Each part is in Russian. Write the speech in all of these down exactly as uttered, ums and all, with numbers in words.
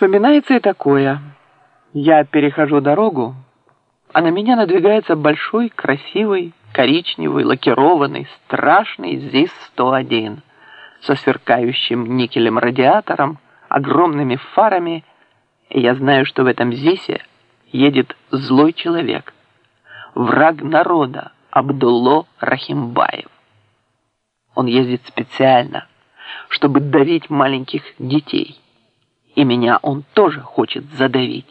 Вспоминается и такое. Я перехожу дорогу, а на меня надвигается большой, красивый, коричневый, лакированный, страшный ЗИС сто один со сверкающим никелем радиатором, огромными фарами, и я знаю, что в этом ЗИСе едет злой человек, враг народа Абдулло Рахимбаев. Он ездит специально, чтобы давить маленьких детей. И меня он тоже хочет задавить.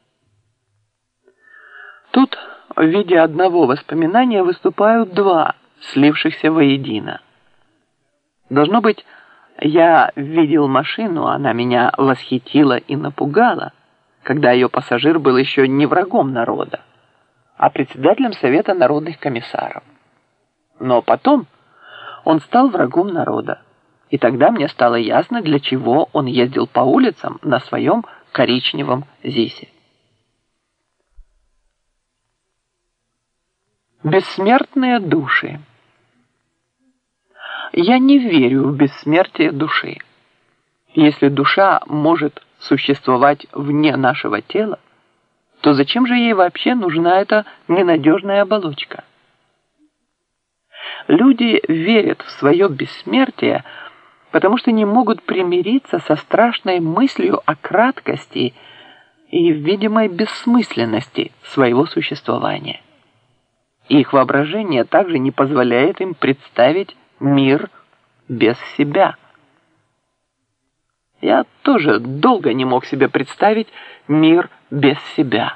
Тут в виде одного воспоминания выступают два, слившихся воедино. Должно быть, я видел машину, она меня восхитила и напугала, когда ее пассажир был еще не врагом народа, а председателем Совета народных комиссаров. Но потом он стал врагом народа. И тогда мне стало ясно, для чего он ездил по улицам на своем коричневом ЗИСе. Бессмертные души. Я не верю в бессмертие души. Если душа может существовать вне нашего тела, то зачем же ей вообще нужна эта ненадежная оболочка? Люди верят в свое бессмертие, потому что не могут примириться со страшной мыслью о краткости и видимой бессмысленности своего существования. Их воображение также не позволяет им представить мир без себя. Я тоже долго не мог себе представить мир без себя.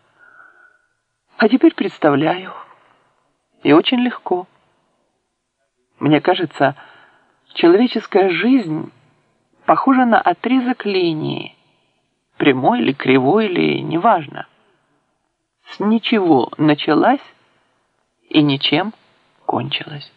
А теперь представляю. И очень легко. Мне кажется, человеческая жизнь похожа на отрезок линии, прямой или кривой или неважно. С ничего началась и ничем кончилась.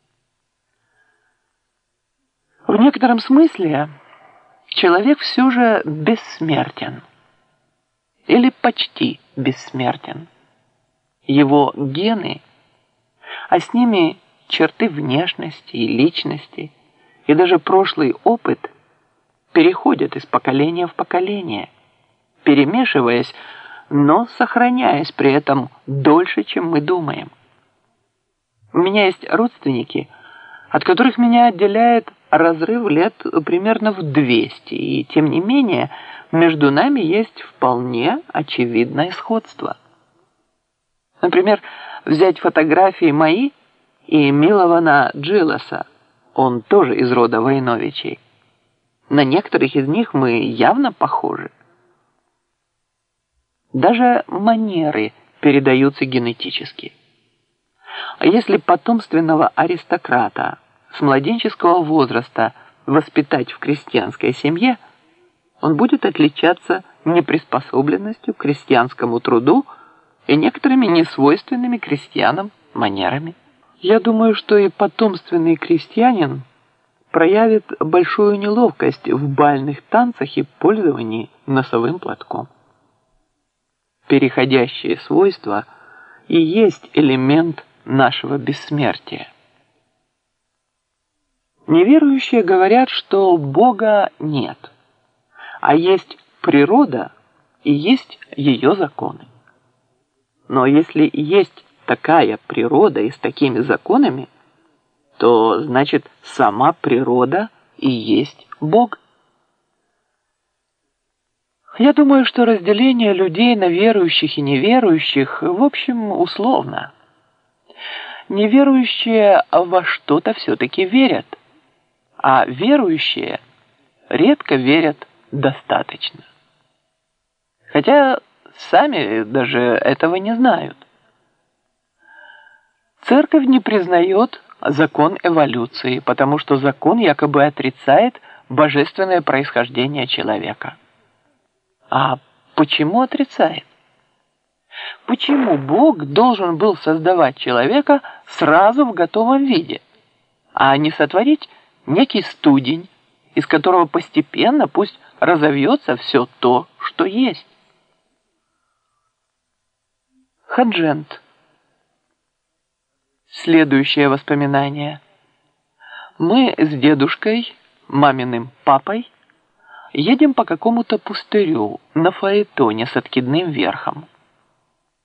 В некотором смысле человек все же бессмертен. Или почти бессмертен. Его гены, а с ними черты внешности и личности, и даже прошлый опыт переходят из поколения в поколение, перемешиваясь, но сохраняясь при этом дольше, чем мы думаем. У меня есть родственники, от которых меня отделяет разрыв лет примерно в двести, и тем не менее между нами есть вполне очевидное сходство. Например, взять фотографии мои и Милована Джиласа, он тоже из рода Войновичей. На некоторых из них мы явно похожи. Даже манеры передаются генетически. А если потомственного аристократа с младенческого возраста воспитать в крестьянской семье, он будет отличаться неприспособленностью к крестьянскому труду и некоторыми несвойственными крестьянам манерами. Я думаю, что и потомственный крестьянин проявит большую неловкость в бальных танцах и пользовании носовым платком. Переходящие свойства и есть элемент нашего бессмертия. Неверующие говорят, что Бога нет, а есть природа и есть ее законы. Но если есть такая природа и с такими законами, то значит сама природа и есть Бог. Я думаю, что разделение людей на верующих и неверующих в общем условно. Неверующие во что-то все-таки верят, а верующие редко верят достаточно. Хотя сами даже этого не знают. Церковь не признает закон эволюции, потому что закон якобы отрицает божественное происхождение человека. А почему отрицает? Почему Бог должен был создавать человека сразу в готовом виде, а не сотворить некий студень, из которого постепенно пусть разовьется все то, что есть? Хаджент. Следующее воспоминание. Мы с дедушкой, маминым папой, Едем по какому-то пустырю на фаэтоне с откидным верхом.